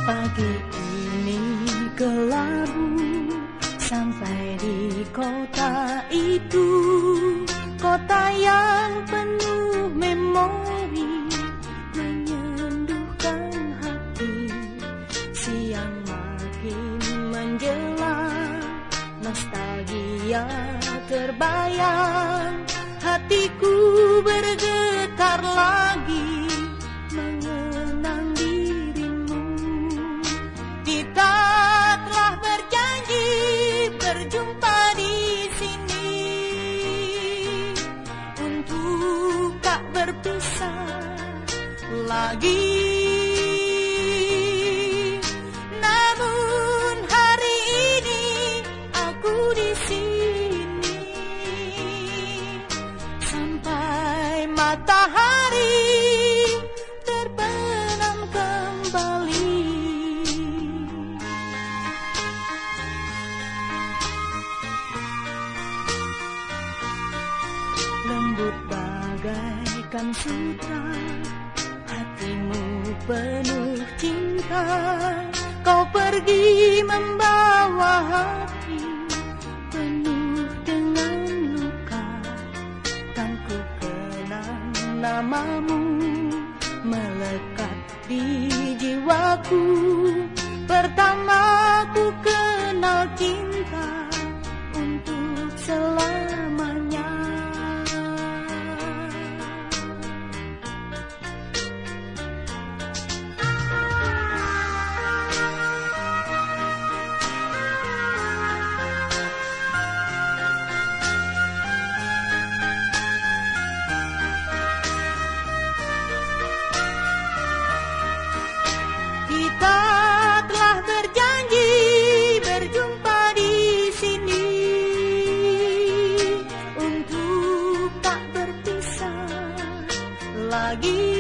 Pagi ini kelabu sampai di kota itu, kota yang penuh memori, menyenduhkan hati. Siang makin menjelang, nostalgia terbayang, hatiku bergetar lagi mengenang dirimu. Kita telah berjanji berjumpa di sini untuk tak berpisah lagi. Namun hari ini aku di sini sampai matahari terbenam kembali. Lembut bagaikan sutra, hatimu penuh cinta. Kau pergi membawa hati penuh dengan luka. Kan ku kenang namamu melekat di jiwaku. Pertama ku kenal cinta untuk selamanya. Kita telah berjanji berjumpa di sini untuk tak berpisah lagi.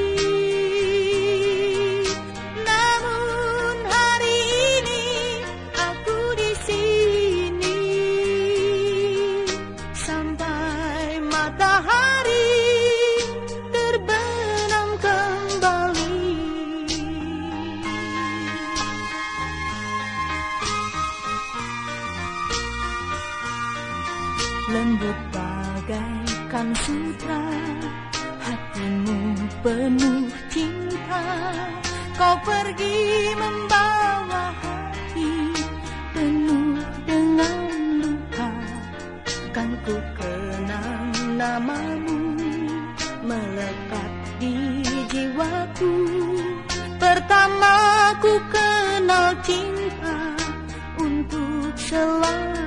Namun hari ini aku di sini sampai matahari terbenam kembali. Lembut bagaikan sutra, hatimu penuh cinta. Kau pergi membawa hati penuh dengan luka. Kan ku kenang namamu melekat di jiwaku. Pertama ku kenal cinta untuk selamanya.